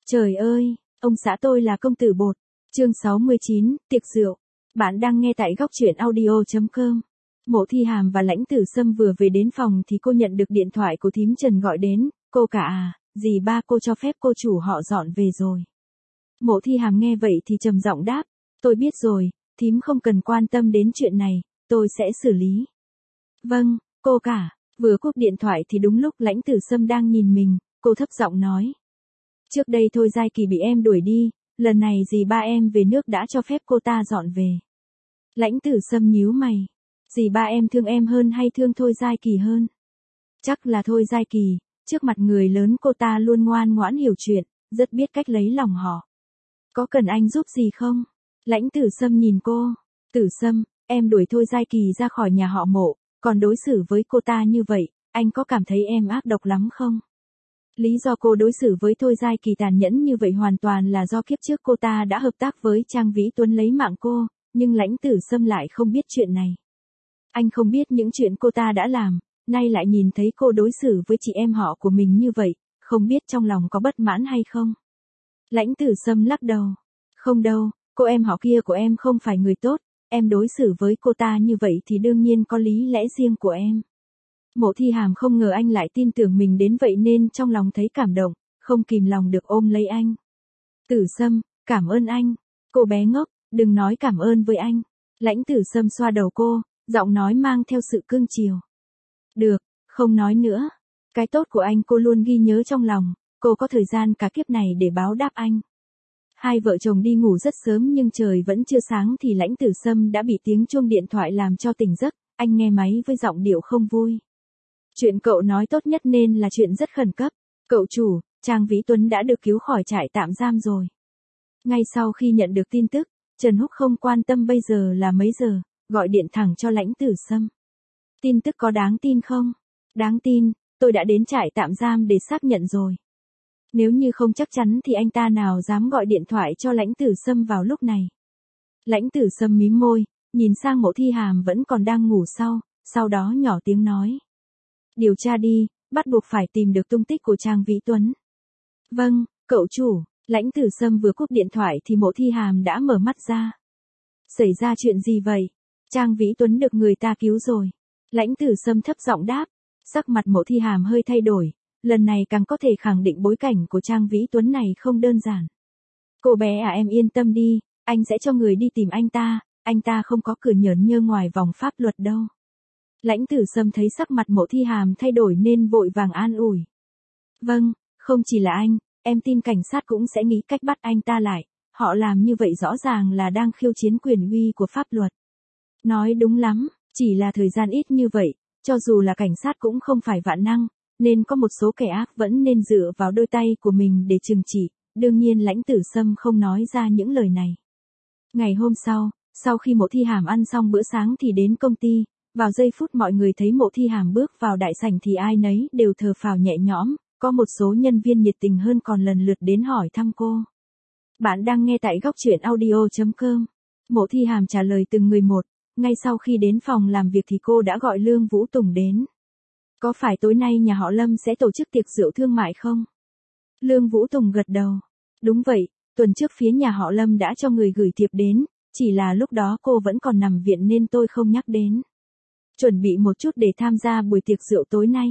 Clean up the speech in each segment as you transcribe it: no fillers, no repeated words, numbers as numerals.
Trời ơi, ông xã tôi là công tử bột. Chương 69, tiệc rượu. Bạn đang nghe tại góc truyện audio.com. Mộ Thi Hàm và Lãnh Tử Sâm vừa về đến phòng thì cô nhận được điện thoại của thím Trần gọi đến. Cô cả à, dì ba cô cho phép cô chủ họ dọn về rồi. Mộ Thi Hàm nghe vậy thì trầm giọng đáp. Tôi biết rồi, thím không cần quan tâm đến chuyện này, tôi sẽ xử lý. Vâng, cô cả. Vừa cúp điện thoại thì đúng lúc Lãnh Tử Sâm đang nhìn mình, cô thấp giọng nói. Trước đây Thôi Giai Kỳ bị em đuổi đi, lần này dì ba em về nước đã cho phép cô ta dọn về. Lãnh Tử Sâm nhíu mày. Dì ba em thương em hơn hay thương Thôi Giai Kỳ hơn? Chắc là Thôi Giai Kỳ, trước mặt người lớn cô ta luôn ngoan ngoãn hiểu chuyện, rất biết cách lấy lòng họ. Có cần anh giúp gì không? Lãnh Tử Sâm nhìn cô. Tử Sâm, em đuổi Thôi Giai Kỳ ra khỏi nhà họ Mộ, còn đối xử với cô ta như vậy, anh có cảm thấy em ác độc lắm không? Lý do cô đối xử với Thôi Giai Kỳ tàn nhẫn như vậy hoàn toàn là do kiếp trước cô ta đã hợp tác với Trang Vĩ Tuấn lấy mạng cô, nhưng Lãnh Tử Sâm lại không biết chuyện này. Anh không biết những chuyện cô ta đã làm, nay lại nhìn thấy cô đối xử với chị em họ của mình như vậy, không biết trong lòng có bất mãn hay không. Lãnh Tử Sâm lắc đầu. Không đâu, cô em họ kia của em không phải người tốt, em đối xử với cô ta như vậy thì đương nhiên có lý lẽ riêng của em. Mộ Thi Hàm không ngờ anh lại tin tưởng mình đến vậy nên trong lòng thấy cảm động, không kìm lòng được ôm lấy anh. Tử Sâm, cảm ơn anh. Cô bé ngốc, đừng nói cảm ơn với anh. Lãnh Tử Sâm xoa đầu cô, giọng nói mang theo sự cương chiều. Được, không nói nữa. Cái tốt của anh cô luôn ghi nhớ trong lòng, cô có thời gian cả kiếp này để báo đáp anh. Hai vợ chồng đi ngủ rất sớm nhưng trời vẫn chưa sáng thì Lãnh Tử Sâm đã bị tiếng chuông điện thoại làm cho tỉnh giấc, anh nghe máy với giọng điệu không vui. Chuyện cậu nói tốt nhất nên là chuyện rất khẩn cấp. Cậu chủ, Trang Vĩ Tuấn đã được cứu khỏi trại tạm giam rồi. Ngay sau khi nhận được tin tức, Trần Húc không quan tâm bây giờ là mấy giờ, gọi điện thẳng cho Lãnh Tử Sâm. Tin tức có đáng tin không? Đáng tin, tôi đã đến trại tạm giam để xác nhận rồi. Nếu như không chắc chắn thì anh ta nào dám gọi điện thoại cho Lãnh Tử Sâm vào lúc này. Lãnh Tử Sâm mím môi, nhìn sang Mộ Thi Hàm vẫn còn đang ngủ sau đó nhỏ tiếng nói. Điều tra đi, bắt buộc phải tìm được tung tích của Trang Vĩ Tuấn. Vâng, cậu chủ. Lãnh Tử Sâm vừa cúp điện thoại thì Mộ Thi Hàm đã mở mắt ra. Xảy ra chuyện gì vậy? Trang Vĩ Tuấn được người ta cứu rồi. Lãnh Tử Sâm thấp giọng đáp. Sắc mặt Mộ Thi Hàm hơi thay đổi, lần này càng có thể khẳng định bối cảnh của Trang Vĩ Tuấn này không đơn giản. Cô bé à, em yên tâm đi, anh sẽ cho người đi tìm anh ta không có cửa nhởn nhơ ngoài vòng pháp luật đâu. Lãnh Tử Sâm thấy sắc mặt Mộ Thi Hàm thay đổi nên vội vàng an ủi. Vâng, không chỉ là anh, em tin cảnh sát cũng sẽ nghĩ cách bắt anh ta lại, họ làm như vậy rõ ràng là đang khiêu chiến quyền uy của pháp luật. Nói đúng lắm, chỉ là thời gian ít như vậy, cho dù là cảnh sát cũng không phải vạn năng, nên có một số kẻ ác vẫn nên dựa vào đôi tay của mình để trừng trị, đương nhiên Lãnh Tử Sâm không nói ra những lời này. Ngày hôm sau khi Mộ Thi Hàm ăn xong bữa sáng thì đến công ty. Vào giây phút mọi người thấy Mộ Thi Hàm bước vào đại sảnh thì ai nấy đều thở phào nhẹ nhõm, có một số nhân viên nhiệt tình hơn còn lần lượt đến hỏi thăm cô. Bạn đang nghe tại góc truyện audio.com. Mộ Thi Hàm trả lời từng người một, ngay sau khi đến phòng làm việc thì cô đã gọi Lương Vũ Tùng đến. Có phải tối nay nhà họ Lâm sẽ tổ chức tiệc rượu thương mại không? Lương Vũ Tùng gật đầu. Đúng vậy, tuần trước phía nhà họ Lâm đã cho người gửi thiệp đến, chỉ là lúc đó cô vẫn còn nằm viện nên tôi không nhắc đến. Chuẩn bị một chút để tham gia buổi tiệc rượu tối nay.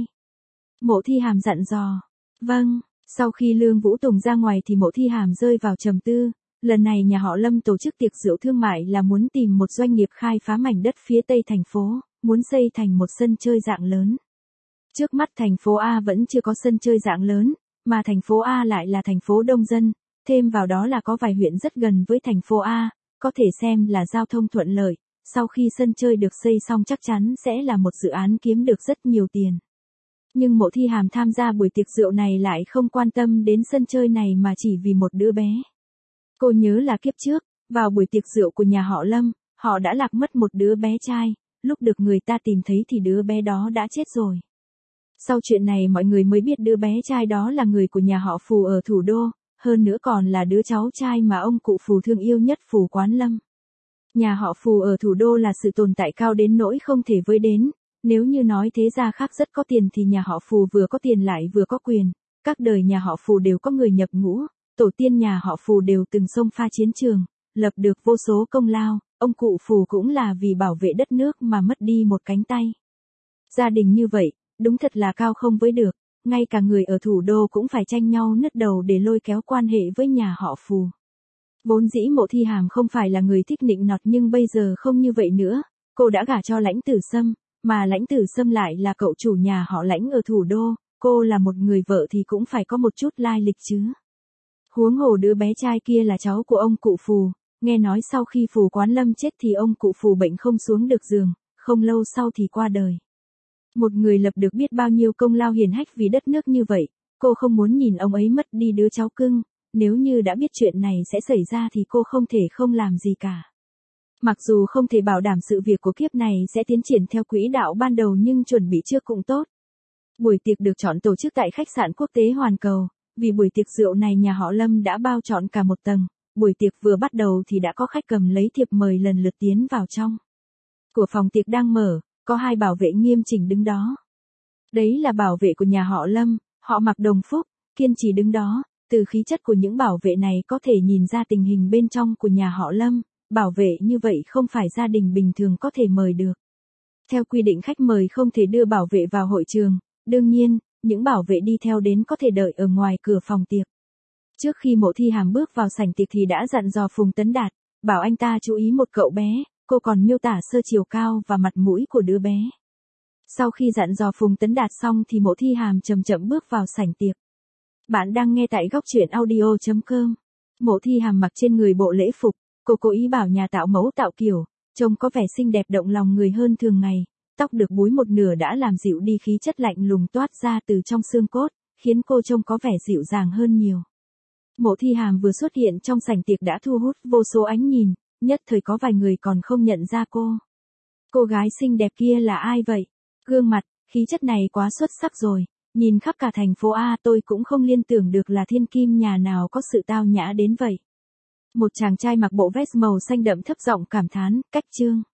Mộ Thi Hàm dặn dò. Vâng, sau khi Lương Vũ Tùng ra ngoài thì Mộ Thi Hàm rơi vào trầm tư. Lần này nhà họ Lâm tổ chức tiệc rượu thương mại là muốn tìm một doanh nghiệp khai phá mảnh đất phía tây thành phố, muốn xây thành một sân chơi dạng lớn. Trước mắt thành phố A vẫn chưa có sân chơi dạng lớn, mà thành phố A lại là thành phố đông dân, thêm vào đó là có vài huyện rất gần với thành phố A, có thể xem là giao thông thuận lợi. Sau khi sân chơi được xây xong chắc chắn sẽ là một dự án kiếm được rất nhiều tiền. Nhưng Mộ Thi Hàm tham gia buổi tiệc rượu này lại không quan tâm đến sân chơi này mà chỉ vì một đứa bé. Cô nhớ là kiếp trước, vào buổi tiệc rượu của nhà họ Lâm, họ đã lạc mất một đứa bé trai, lúc được người ta tìm thấy thì đứa bé đó đã chết rồi. Sau chuyện này mọi người mới biết đứa bé trai đó là người của nhà họ Phù ở thủ đô, hơn nữa còn là đứa cháu trai mà ông cụ Phù thương yêu nhất Phù Quán Lâm. Nhà họ Phù ở thủ đô là sự tồn tại cao đến nỗi không thể với đến, nếu như nói thế gia khác rất có tiền thì nhà họ Phù vừa có tiền lại vừa có quyền, các đời nhà họ Phù đều có người nhập ngũ, tổ tiên nhà họ Phù đều từng xông pha chiến trường, lập được vô số công lao, ông cụ Phù cũng là vì bảo vệ đất nước mà mất đi một cánh tay. Gia đình như vậy, đúng thật là cao không với được, ngay cả người ở thủ đô cũng phải tranh nhau nứt đầu để lôi kéo quan hệ với nhà họ Phù. Vốn dĩ Mộ Thi Hàm không phải là người thích nịnh nọt nhưng bây giờ không như vậy nữa, cô đã gả cho Lãnh Tử Sâm, mà Lãnh Tử Sâm lại là cậu chủ nhà họ Lãnh ở thủ đô, cô là một người vợ thì cũng phải có một chút lai lịch chứ. Huống hồ đứa bé trai kia là cháu của ông cụ Phù, nghe nói sau khi Phù Quán Lâm chết thì ông cụ Phù bệnh không xuống được giường, không lâu sau thì qua đời. Một người lập được biết bao nhiêu công lao hiển hách vì đất nước như vậy, cô không muốn nhìn ông ấy mất đi đứa cháu cưng, nếu như đã biết chuyện này sẽ xảy ra thì cô không thể không làm gì cả. Mặc dù không thể bảo đảm sự việc của kiếp này sẽ tiến triển theo quỹ đạo ban đầu nhưng chuẩn bị trước cũng tốt. Buổi tiệc được chọn tổ chức tại khách sạn quốc tế Hoàn Cầu, vì buổi tiệc rượu này nhà họ Lâm đã bao trọn cả một tầng, buổi tiệc vừa bắt đầu thì đã có khách cầm lấy thiệp mời lần lượt tiến vào trong. Của phòng tiệc đang mở, có hai bảo vệ nghiêm chỉnh đứng đó. Đấy là bảo vệ của nhà họ Lâm, họ mặc đồng phục, kiên trì đứng đó, từ khí chất của những bảo vệ này có thể nhìn ra tình hình bên trong của nhà họ Lâm, bảo vệ như vậy không phải gia đình bình thường có thể mời được. Theo quy định khách mời không thể đưa bảo vệ vào hội trường, đương nhiên, những bảo vệ đi theo đến có thể đợi ở ngoài cửa phòng tiệc. Trước khi Mộ Thi Hàm bước vào sảnh tiệc thì đã dặn dò Phùng Tấn Đạt, bảo anh ta chú ý một cậu bé, cô còn miêu tả sơ chiều cao và mặt mũi của đứa bé. Sau khi dặn dò Phùng Tấn Đạt xong thì Mộ Thi Hàm chậm chậm bước vào sảnh tiệc. Bạn đang nghe tại góc truyện audio.com. Mộ Thi Hàm mặc trên người bộ lễ phục, cô cố ý bảo nhà tạo mẫu tạo kiểu, trông có vẻ xinh đẹp động lòng người hơn thường ngày, tóc được búi một nửa đã làm dịu đi khí chất lạnh lùng toát ra từ trong xương cốt, khiến cô trông có vẻ dịu dàng hơn nhiều. Mộ Thi Hàm vừa xuất hiện trong sảnh tiệc đã thu hút vô số ánh nhìn, nhất thời có vài người còn không nhận ra cô. Cô gái xinh đẹp kia là ai vậy? Gương mặt, khí chất này quá xuất sắc rồi, nhìn khắp cả thành phố A tôi cũng không liên tưởng được là thiên kim nhà nào có sự tao nhã đến vậy. Một chàng trai mặc bộ vest màu xanh đậm thấp giọng cảm thán, cách chương.